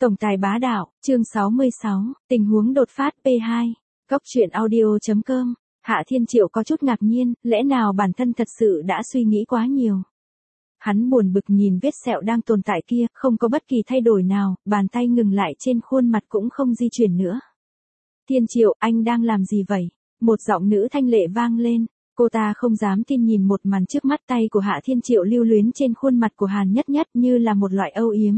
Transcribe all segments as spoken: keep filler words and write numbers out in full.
Tổng tài bá đạo, chương sáu mươi sáu, tình huống đột phát pê hai. Góc truyện audio.com. Hạ Thiên Triệu có chút ngạc nhiên, lẽ nào bản thân thật sự đã suy nghĩ quá nhiều. Hắn buồn bực nhìn vết sẹo đang tồn tại kia, không có bất kỳ thay đổi nào, bàn tay ngừng lại trên khuôn mặt cũng không di chuyển nữa. Thiên Triệu, anh đang làm gì vậy? Một giọng nữ thanh lệ vang lên. Cô ta không dám tin nhìn một màn trước mắt, tay của Hạ Thiên Triệu lưu luyến trên khuôn mặt của Hàn Nhất Nhất như là một loại âu yếm.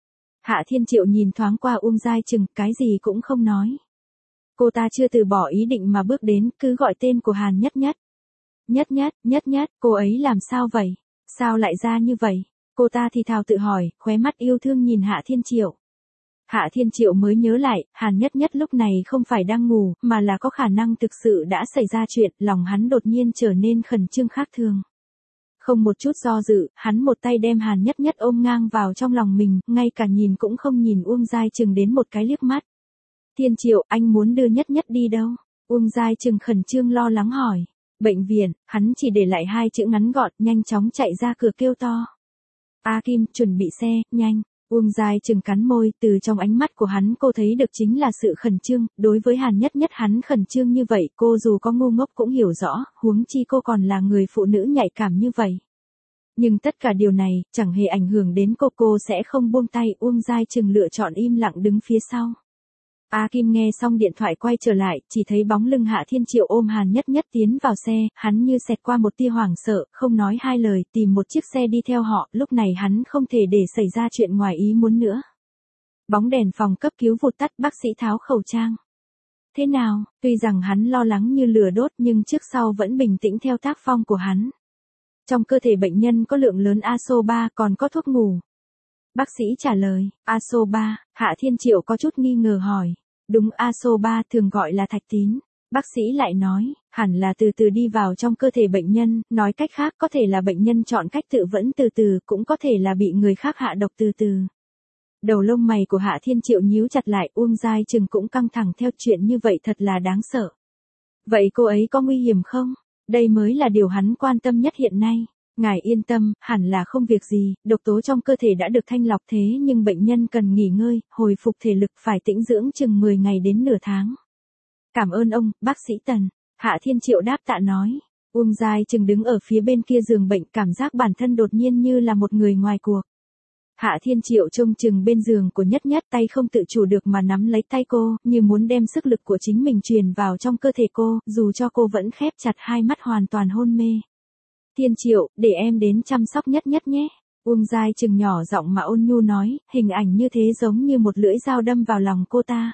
Hạ Thiên Triệu nhìn thoáng qua Uông Giai Trừng, cái gì cũng không nói. Cô ta chưa từ bỏ ý định mà bước đến, cứ gọi tên của Hàn Nhất Nhất. Nhất Nhất, Nhất Nhất, cô ấy làm sao vậy? Sao lại ra như vậy? Cô ta thì thào tự hỏi, khóe mắt yêu thương nhìn Hạ Thiên Triệu. Hạ Thiên Triệu mới nhớ lại, Hàn Nhất Nhất lúc này không phải đang ngủ, mà là có khả năng thực sự đã xảy ra chuyện, lòng hắn đột nhiên trở nên khẩn trương khác thường. Không một chút do dự, hắn một tay đem Hàn Nhất Nhất ôm ngang vào trong lòng mình, ngay cả nhìn cũng không nhìn Uông Giai Trừng đến một cái liếc mắt. Thiên Triệu, anh muốn đưa Nhất Nhất đi đâu? Uông Giai Trừng khẩn trương lo lắng hỏi. Bệnh viện, hắn chỉ để lại hai chữ ngắn gọn, nhanh chóng chạy ra cửa kêu to. A Kim, chuẩn bị xe, nhanh. Uông Giai Trừng cắn môi, từ trong ánh mắt của hắn cô thấy được chính là sự khẩn trương, đối với Hàn Nhất Nhất hắn khẩn trương như vậy, cô dù có ngu ngốc cũng hiểu rõ, huống chi cô còn là người phụ nữ nhạy cảm như vậy. Nhưng tất cả điều này, chẳng hề ảnh hưởng đến cô, cô sẽ không buông tay. Uông Giai Trừng lựa chọn im lặng đứng phía sau. A Kim nghe xong điện thoại quay trở lại, chỉ thấy bóng lưng Hạ Thiên Triệu ôm Hàn Nhất Nhất tiến vào xe, hắn như xẹt qua một tia hoảng sợ, không nói hai lời, tìm một chiếc xe đi theo họ, lúc này hắn không thể để xảy ra chuyện ngoài ý muốn nữa. Bóng đèn phòng cấp cứu vụt tắt, bác sĩ tháo khẩu trang. Thế nào, tuy rằng hắn lo lắng như lửa đốt nhưng trước sau vẫn bình tĩnh theo tác phong của hắn. Trong cơ thể bệnh nhân có lượng lớn a ét o ba, còn có thuốc ngủ. Bác sĩ trả lời, a ét o ba, Hạ Thiên Triệu có chút nghi ngờ hỏi. Đúng, a ét o ba thường gọi là thạch tín. Bác sĩ lại nói, hẳn là từ từ đi vào trong cơ thể bệnh nhân, nói cách khác có thể là bệnh nhân chọn cách tự vẫn từ từ, cũng có thể là bị người khác hạ độc từ từ. Đầu lông mày của Hạ Thiên Triệu nhíu chặt lại, Uông Giai Trừng cũng căng thẳng theo, chuyện như vậy thật là đáng sợ. Vậy cô ấy có nguy hiểm không? Đây mới là điều hắn quan tâm nhất hiện nay. Ngài yên tâm, hẳn là không việc gì, độc tố trong cơ thể đã được thanh lọc, thế nhưng bệnh nhân cần nghỉ ngơi, hồi phục thể lực, phải tĩnh dưỡng chừng mười ngày đến nửa tháng. Cảm ơn ông, bác sĩ Tần. Hạ Thiên Triệu đáp tạ nói. Uông Giai Trừng đứng ở phía bên kia giường bệnh, cảm giác bản thân đột nhiên như là một người ngoài cuộc. Hạ Thiên Triệu trông chừng bên giường của Nhất Nhất, tay không tự chủ được mà nắm lấy tay cô, như muốn đem sức lực của chính mình truyền vào trong cơ thể cô, dù cho cô vẫn khép chặt hai mắt hoàn toàn hôn mê. Thiên Triệu, để em đến chăm sóc Nhất Nhất nhé. Uông Giai Trừng nhỏ giọng mà ôn nhu nói, hình ảnh như thế giống như một lưỡi dao đâm vào lòng cô ta.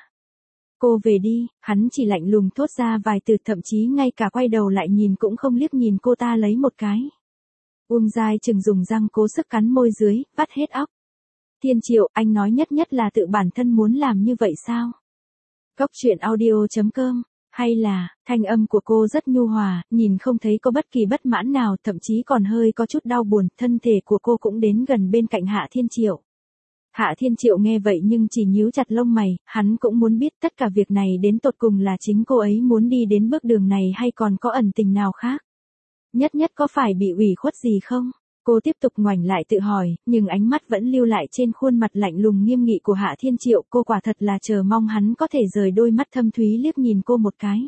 Cô về đi, hắn chỉ lạnh lùng thốt ra vài từ, thậm chí ngay cả quay đầu lại nhìn cũng không liếc nhìn cô ta lấy một cái. Uông Giai Trừng dùng răng cố sức cắn môi dưới, vắt hết óc. Thiên Triệu, anh nói Nhất Nhất là tự bản thân muốn làm như vậy sao? Góc truyện audio.com. Hay là, thanh âm của cô rất nhu hòa, nhìn không thấy có bất kỳ bất mãn nào, thậm chí còn hơi có chút đau buồn, thân thể của cô cũng đến gần bên cạnh Hạ Thiên Triệu. Hạ Thiên Triệu nghe vậy nhưng chỉ nhíu chặt lông mày, hắn cũng muốn biết tất cả việc này đến tột cùng là chính cô ấy muốn đi đến bước đường này hay còn có ẩn tình nào khác. Nhất Nhất có phải bị ủy khuất gì không? Cô tiếp tục ngoảnh lại tự hỏi, nhưng ánh mắt vẫn lưu lại trên khuôn mặt lạnh lùng nghiêm nghị của Hạ Thiên Triệu, cô quả thật là chờ mong hắn có thể rời đôi mắt thâm thúy liếc nhìn cô một cái.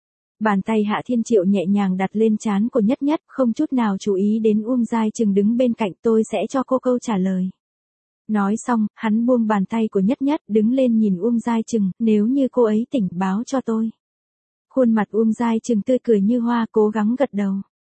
Bàn tay Hạ Thiên Triệu nhẹ nhàng đặt lên trán của Nhất Nhất, không chút nào chú ý đến Uông Giai Trừng đứng bên cạnh, tôi sẽ cho cô câu trả lời. Nói xong, hắn buông bàn tay của Nhất Nhất, đứng lên nhìn Uông Giai Trừng, nếu như cô ấy tỉnh báo cho tôi. Khuôn mặt Uông Giai Trừng tươi cười như hoa, cố gắng gật đầu.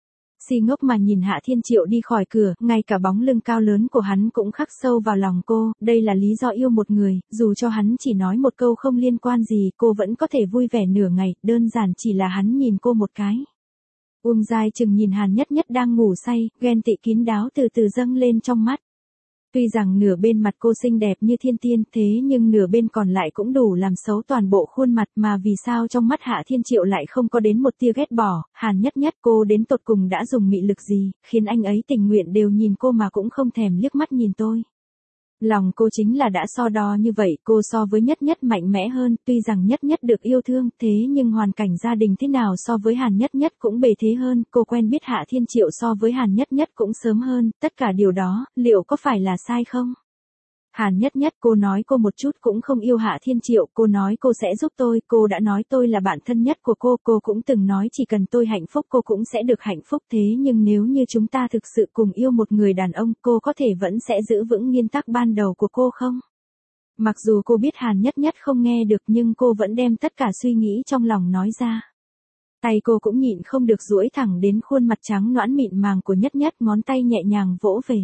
Si ngốc mà nhìn Hạ Thiên Triệu đi khỏi cửa, ngay cả bóng lưng cao lớn của hắn cũng khắc sâu vào lòng cô, đây là lý do yêu một người, dù cho hắn chỉ nói một câu không liên quan gì, cô vẫn có thể vui vẻ nửa ngày, đơn giản chỉ là hắn nhìn cô một cái. Uông Giai Trừng nhìn Hàn Nhất Nhất đang ngủ say, ghen tị kín đáo từ từ dâng lên trong mắt. Tuy rằng nửa bên mặt cô xinh đẹp như thiên tiên, thế nhưng nửa bên còn lại cũng đủ làm xấu toàn bộ khuôn mặt, mà vì sao trong mắt Hạ Thiên Triệu lại không có đến một tia ghét bỏ. Hàn Nhất Nhất, cô đến tột cùng đã dùng mị lực gì, khiến anh ấy tình nguyện đều nhìn cô mà cũng không thèm liếc mắt nhìn tôi. Lòng cô chính là đã so đo như vậy, cô so với Nhất Nhất mạnh mẽ hơn, tuy rằng Nhất Nhất được yêu thương, thế nhưng hoàn cảnh gia đình thế nào so với Hàn Nhất Nhất cũng bề thế hơn, cô quen biết Hạ Thiên Triệu so với Hàn Nhất Nhất cũng sớm hơn, tất cả điều đó, liệu có phải là sai không? Hàn Nhất Nhất, cô nói cô một chút cũng không yêu Hạ Thiên Triệu, cô nói cô sẽ giúp tôi, cô đã nói tôi là bạn thân nhất của cô, cô cũng từng nói chỉ cần tôi hạnh phúc cô cũng sẽ được hạnh phúc, thế nhưng nếu như chúng ta thực sự cùng yêu một người đàn ông, cô có thể vẫn sẽ giữ vững nguyên tắc ban đầu của cô không? Mặc dù cô biết Hàn Nhất Nhất không nghe được nhưng cô vẫn đem tất cả suy nghĩ trong lòng nói ra. Tay cô cũng nhịn không được duỗi thẳng đến khuôn mặt trắng nõn mịn màng của Nhất Nhất, ngón tay nhẹ nhàng vỗ về.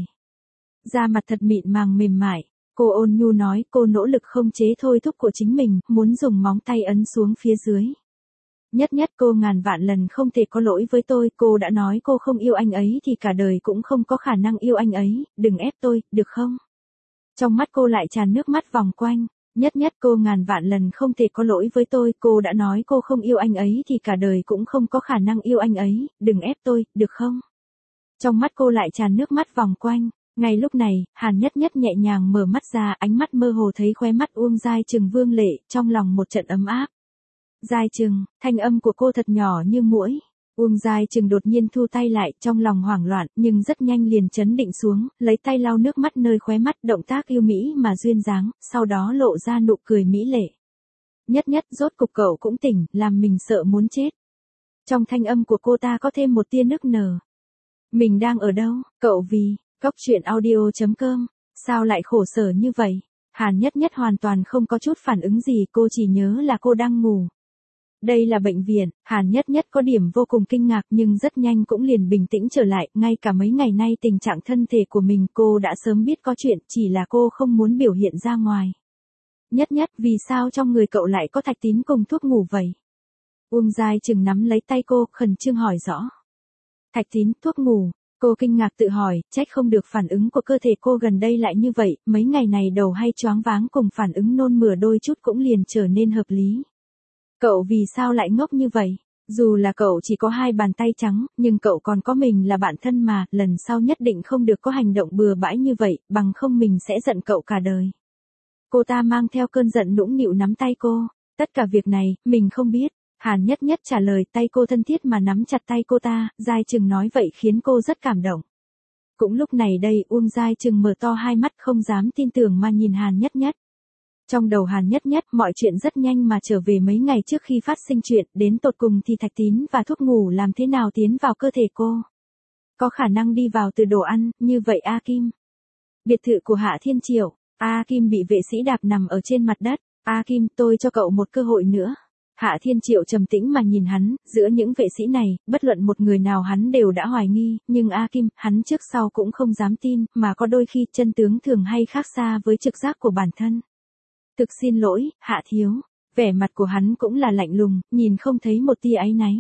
Da mặt thật mịn màng mềm mại. Cô ôn nhu nói, cô nỗ lực không chế thôi thúc của chính mình, muốn dùng móng tay ấn xuống phía dưới. Nhất Nhất, cô ngàn vạn lần không thể có lỗi với tôi, cô đã nói cô không yêu anh ấy thì cả đời cũng không có khả năng yêu anh ấy, đừng ép tôi, được không? Trong mắt cô lại tràn nước mắt vòng quanh. Nhất Nhất, cô ngàn vạn lần không thể có lỗi với tôi, cô đã nói cô không yêu anh ấy thì cả đời cũng không có khả năng yêu anh ấy, đừng ép tôi, được không? Trong mắt cô lại tràn nước mắt vòng quanh. Ngay lúc này, Hàn Nhất Nhất nhẹ nhàng mở mắt ra, ánh mắt mơ hồ thấy khóe mắt Uông Giai Trừng vương lệ, trong lòng một trận ấm áp. Giai Trừng, thanh âm của cô thật nhỏ như muỗi. Uông Giai Trừng đột nhiên thu tay lại, trong lòng hoảng loạn, nhưng rất nhanh liền chấn định xuống, lấy tay lau nước mắt nơi khóe mắt, động tác yêu mỹ mà duyên dáng, sau đó lộ ra nụ cười mỹ lệ. Nhất Nhất, rốt cục cậu cũng tỉnh, làm mình sợ muốn chết. Trong thanh âm của cô ta có thêm một tia nức nở. Mình đang ở đâu, cậu vì... Cốc truyện audio chấm com, sao lại khổ sở như vậy? Hàn Nhất Nhất hoàn toàn không có chút phản ứng gì, cô chỉ nhớ là cô đang ngủ. Đây là bệnh viện, Hàn Nhất Nhất có điểm vô cùng kinh ngạc nhưng rất nhanh cũng liền bình tĩnh trở lại, ngay cả mấy ngày nay tình trạng thân thể của mình cô đã sớm biết có chuyện, chỉ là cô không muốn biểu hiện ra ngoài. Nhất Nhất, vì sao trong người cậu lại có thạch tín cùng thuốc ngủ vậy? Uông Giai Trừng nắm lấy tay cô, khẩn trương hỏi rõ. Thạch tín, thuốc ngủ. Cô kinh ngạc tự hỏi, trách không được phản ứng của cơ thể cô gần đây lại như vậy, mấy ngày này đầu hay choáng váng cùng phản ứng nôn mửa đôi chút cũng liền trở nên hợp lý. Cậu vì sao lại ngốc như vậy? Dù là cậu chỉ có hai bàn tay trắng, nhưng cậu còn có mình là bạn thân mà, lần sau nhất định không được có hành động bừa bãi như vậy, bằng không mình sẽ giận cậu cả đời. Cô ta mang theo cơn giận nũng nịu nắm tay cô, tất cả việc này, mình không biết. Hàn Nhất Nhất trả lời, tay cô thân thiết mà nắm chặt tay cô ta, Giai Trừng nói vậy khiến cô rất cảm động. Cũng lúc này đây, Uông Giai Trừng mở to hai mắt không dám tin tưởng mà nhìn Hàn Nhất Nhất. Trong đầu Hàn Nhất Nhất, mọi chuyện rất nhanh mà trở về mấy ngày trước khi phát sinh chuyện, đến tột cùng thì thạch tín và thuốc ngủ làm thế nào tiến vào cơ thể cô. Có khả năng đi vào từ đồ ăn, như vậy A Kim. Biệt thự của Hạ Thiên Triệu, A Kim bị vệ sĩ đạp nằm ở trên mặt đất, A Kim, tôi cho cậu một cơ hội nữa. Hạ Thiên Triệu trầm tĩnh mà nhìn hắn, giữa những vệ sĩ này, bất luận một người nào hắn đều đã hoài nghi, nhưng A Kim, hắn trước sau cũng không dám tin, mà có đôi khi chân tướng thường hay khác xa với trực giác của bản thân. Thực xin lỗi, Hạ Thiếu. Vẻ mặt của hắn cũng là lạnh lùng, nhìn không thấy một tia áy náy.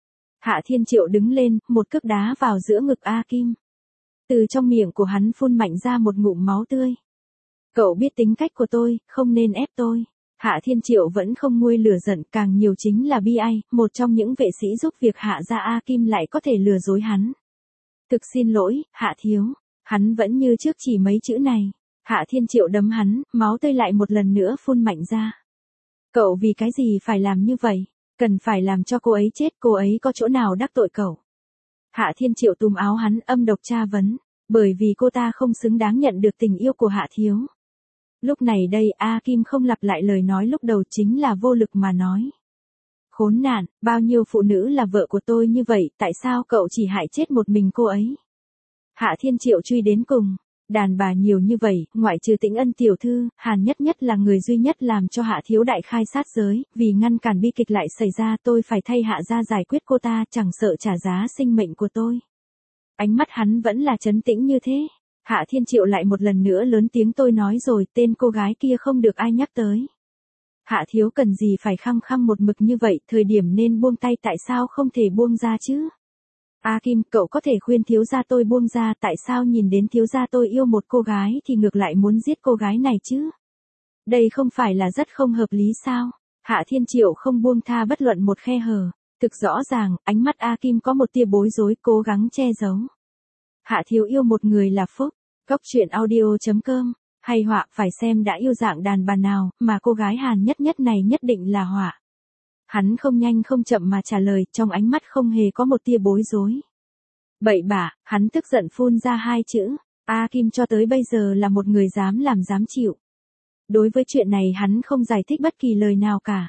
Hạ Thiên Triệu đứng lên, một cước đá vào giữa ngực A Kim. Từ trong miệng của hắn phun mạnh ra một ngụm máu tươi. Cậu biết tính cách của tôi, không nên ép tôi. Hạ Thiên Triệu vẫn không nguôi lửa giận, càng nhiều chính là bi ai, một trong những vệ sĩ giúp việc Hạ gia A Kim lại có thể lừa dối hắn. Thực xin lỗi, Hạ Thiếu. Hắn vẫn như trước chỉ mấy chữ này. Hạ Thiên Triệu đấm hắn, máu tươi lại một lần nữa phun mạnh ra. Cậu vì cái gì phải làm như vậy? Cần phải làm cho cô ấy chết, cô ấy có chỗ nào đắc tội cậu? Hạ Thiên Triệu túm áo hắn âm độc tra vấn, bởi vì cô ta không xứng đáng nhận được tình yêu của Hạ Thiếu. Lúc này đây A Kim không lặp lại lời nói lúc đầu, chính là vô lực mà nói. Khốn nạn, bao nhiêu phụ nữ là vợ của tôi như vậy, tại sao cậu chỉ hại chết một mình cô ấy? Hạ Thiên Triệu truy đến cùng. Đàn bà nhiều như vậy, ngoại trừ Tĩnh Ân tiểu thư, Hàn Nhất Nhất là người duy nhất làm cho Hạ Thiếu đại khai sát giới, vì ngăn cản bi kịch lại xảy ra tôi phải thay Hạ gia giải quyết cô ta, chẳng sợ trả giá sinh mệnh của tôi. Ánh mắt hắn vẫn là trấn tĩnh như thế. Hạ Thiên Triệu lại một lần nữa lớn tiếng, tôi nói rồi, tên cô gái kia không được ai nhắc tới. Hạ Thiếu cần gì phải khăng khăng một mực như vậy, thời điểm nên buông tay tại sao không thể buông ra chứ? A Kim, cậu có thể khuyên thiếu gia tôi buông ra, tại sao nhìn đến thiếu gia tôi yêu một cô gái thì ngược lại muốn giết cô gái này chứ? Đây không phải là rất không hợp lý sao? Hạ Thiên Triệu không buông tha bất luận một khe hở. Thực rõ ràng, ánh mắt A Kim có một tia bối rối, cố gắng che giấu. Hạ Thiếu yêu một người là phúc. Cốc truyện audio chấm com. Hay họa, phải xem đã yêu dạng đàn bà nào, mà cô gái Hàn Nhất Nhất này nhất định là họa. Hắn không nhanh không chậm mà trả lời, trong ánh mắt không hề có một tia bối rối. Bậy bạ, hắn tức giận phun ra hai chữ. A Kim cho tới bây giờ là một người dám làm dám chịu. Đối với chuyện này hắn không giải thích bất kỳ lời nào cả.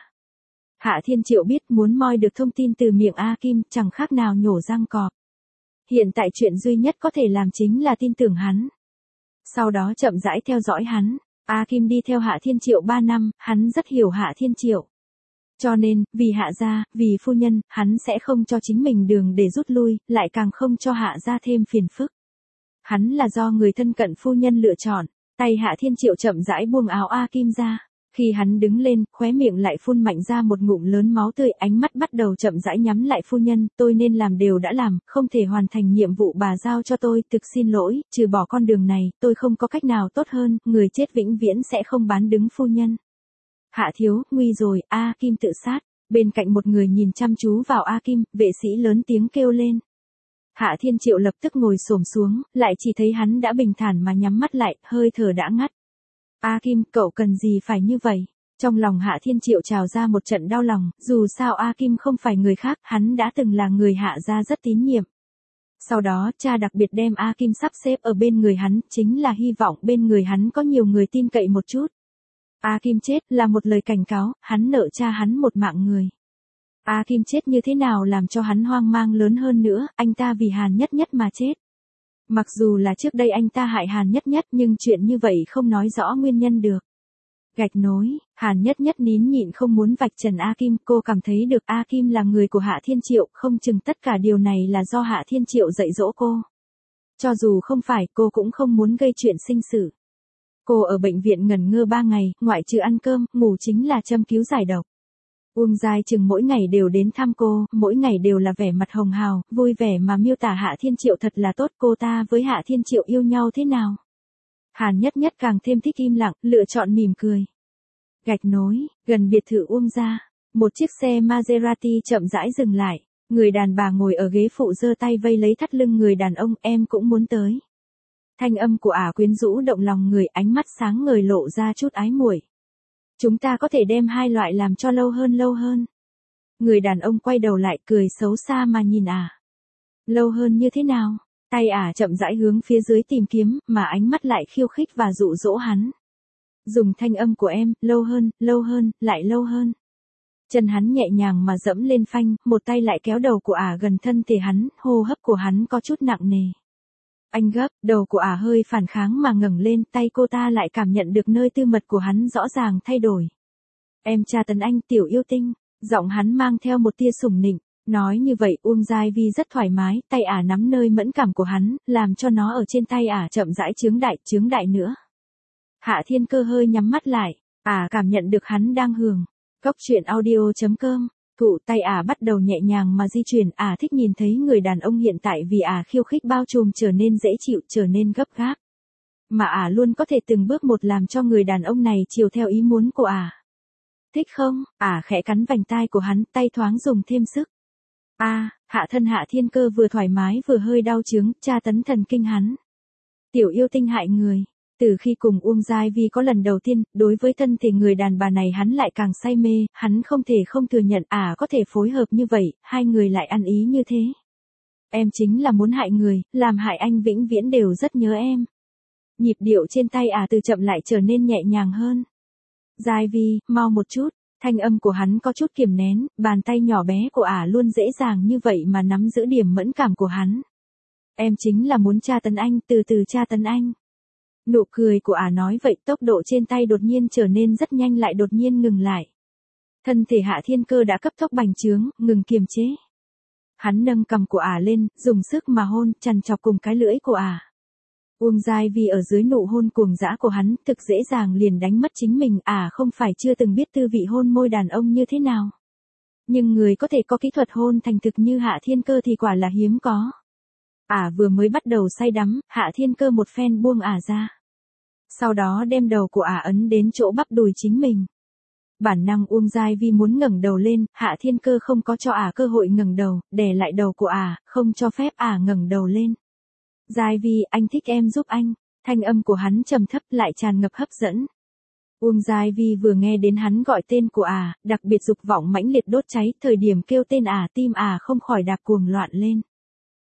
Hạ Thiên Triệu biết muốn moi được thông tin từ miệng A Kim chẳng khác nào nhổ răng cọp. Hiện tại chuyện duy nhất có thể làm chính là tin tưởng hắn. Sau đó chậm rãi theo dõi hắn. A Kim đi theo Hạ Thiên Triệu ba năm, hắn rất hiểu Hạ Thiên Triệu. Cho nên, vì Hạ gia, vì phu nhân, hắn sẽ không cho chính mình đường để rút lui, lại càng không cho Hạ gia thêm phiền phức. Hắn là do người thân cận phu nhân lựa chọn. Tay Hạ Thiên Triệu chậm rãi buông áo A Kim ra. Khi hắn đứng lên, khóe miệng lại phun mạnh ra một ngụm lớn máu tươi, ánh mắt bắt đầu chậm rãi nhắm lại. Phu nhân, tôi nên làm đều đã làm, không thể hoàn thành nhiệm vụ bà giao cho tôi, thực xin lỗi, trừ bỏ con đường này, tôi không có cách nào tốt hơn, người chết vĩnh viễn sẽ không bán đứng phu nhân. Hạ thiếu, nguy rồi, A Kim tự sát. Bên cạnh một người nhìn chăm chú vào A Kim, vệ sĩ lớn tiếng kêu lên. Hạ Thiên Triệu lập tức ngồi xổm xuống, lại chỉ thấy hắn đã bình thản mà nhắm mắt lại, hơi thở đã ngắt. A Kim, cậu cần gì phải như vậy? Trong lòng Hạ Thiên Triệu trào ra một trận đau lòng, dù sao A Kim không phải người khác, hắn đã từng là người Hạ gia rất tín nhiệm. Sau đó, cha đặc biệt đem A Kim sắp xếp ở bên người hắn, chính là hy vọng bên người hắn có nhiều người tin cậy một chút. A Kim chết là một lời cảnh cáo, hắn nợ cha hắn một mạng người. A Kim chết như thế nào làm cho hắn hoang mang lớn hơn nữa, anh ta vì Hàn Nhất Nhất mà chết. Mặc dù là trước đây anh ta hại Hàn Nhất Nhất nhưng chuyện như vậy không nói rõ nguyên nhân được. Gạch nối, Hàn Nhất Nhất nín nhịn không muốn vạch trần A Kim, cô cảm thấy được A Kim là người của Hạ Thiên Triệu, không chừng tất cả điều này là do Hạ Thiên Triệu dạy dỗ cô. Cho dù không phải, cô cũng không muốn gây chuyện sinh sự. Cô ở bệnh viện ngẩn ngơ ba ngày, ngoại trừ ăn cơm, ngủ chính là châm cứu giải độc. Uông Giai Trừng mỗi ngày đều đến thăm cô, mỗi ngày đều là vẻ mặt hồng hào, vui vẻ mà miêu tả Hạ Thiên Triệu thật là tốt, cô ta với Hạ Thiên Triệu yêu nhau thế nào. Hàn Nhất Nhất càng thêm thích im lặng, lựa chọn mỉm cười. Gạch nối, gần biệt thự Uông gia, một chiếc xe Maserati chậm rãi dừng lại, người đàn bà ngồi ở ghế phụ giơ tay vây lấy thắt lưng người đàn ông, em cũng muốn tới. Thanh âm của ả quyến rũ động lòng người, ánh mắt sáng ngời lộ ra chút ái muội. Chúng ta có thể đem hai loại làm cho lâu hơn lâu hơn. Người đàn ông quay đầu lại cười xấu xa mà nhìn ả. Lâu hơn như thế nào? Tay ả chậm rãi hướng phía dưới tìm kiếm, mà ánh mắt lại khiêu khích và dụ dỗ hắn. Dùng thanh âm của em, lâu hơn, lâu hơn, lại lâu hơn. Chân hắn nhẹ nhàng mà dẫm lên phanh, một tay lại kéo đầu của ả gần thân thể hắn, hô hấp của hắn có chút nặng nề. Anh gấp, đầu của ả hơi phản kháng mà ngẩng lên, tay cô ta lại cảm nhận được nơi tư mật của hắn rõ ràng thay đổi. Em tra tấn anh, tiểu yêu tinh, giọng hắn mang theo một tia sủng nịnh, nói như vậy Uông Giai Vi rất thoải mái, tay ả nắm nơi mẫn cảm của hắn, làm cho nó ở trên tay ả chậm rãi chướng đại, chướng đại nữa. Hạ Thiên Cơ hơi nhắm mắt lại, ả cảm nhận được hắn đang hưởng. Cốc truyện audio chấm com. Thụ tay ả bắt đầu nhẹ nhàng mà di chuyển, ả thích nhìn thấy người đàn ông hiện tại vì ả khiêu khích bao trùm trở nên dễ chịu, trở nên gấp gáp. Mà ả luôn có thể từng bước một làm cho người đàn ông này chiều theo ý muốn của ả. Thích không? Ả khẽ cắn vành tai của hắn, tay thoáng dùng thêm sức. A, à, hạ thân Hạ Thiên Cơ vừa thoải mái vừa hơi đau chứng, tra tấn thần kinh hắn. Tiểu yêu tinh hại người. Từ khi cùng Uông Giai Vi có lần đầu tiên, đối với thân thể người đàn bà này hắn lại càng say mê, hắn không thể không thừa nhận ả à, có thể phối hợp như vậy, hai người lại ăn ý như thế. Em chính là muốn hại người, làm hại anh vĩnh viễn đều rất nhớ em. Nhịp điệu trên tay ả à từ chậm lại trở nên nhẹ nhàng hơn. Giai Vi, mau một chút, thanh âm của hắn có chút kiềm nén, bàn tay nhỏ bé của ả à luôn dễ dàng như vậy mà nắm giữ điểm mẫn cảm của hắn. Em chính là muốn tra tấn anh, từ từ tra tấn anh. Nụ cười của ả nói vậy, tốc độ trên tay đột nhiên trở nên rất nhanh lại đột nhiên ngừng lại. Thân thể Hạ Thiên Cơ đã cấp tốc bành trướng, ngừng kiềm chế. Hắn nâng cằm của ả lên, dùng sức mà hôn, chằn chọc cùng cái lưỡi của ả. Uông Giai Vi ở dưới nụ hôn cuồng dã của hắn, thực dễ dàng liền đánh mất chính mình, ả không phải chưa từng biết tư vị hôn môi đàn ông như thế nào. Nhưng người có thể có kỹ thuật hôn thành thực như Hạ Thiên Cơ thì quả là hiếm có. Ả vừa mới bắt đầu say đắm, Hạ Thiên Cơ một phen buông ả ra. Sau đó đem đầu của ả ấn đến chỗ bắp đùi chính mình. Bản năng Uông Giai Vi muốn ngẩng đầu lên, Hạ Thiên Cơ không có cho ả cơ hội ngẩng đầu, đè lại đầu của ả, không cho phép ả ngẩng đầu lên. Giai Vi, anh thích em giúp anh. Thanh âm của hắn trầm thấp lại tràn ngập hấp dẫn. Uông Giai Vi vừa nghe đến hắn gọi tên của ả, đặc biệt dục vọng mãnh liệt đốt cháy, thời điểm kêu tên ả tim ả không khỏi đạp cuồng loạn lên.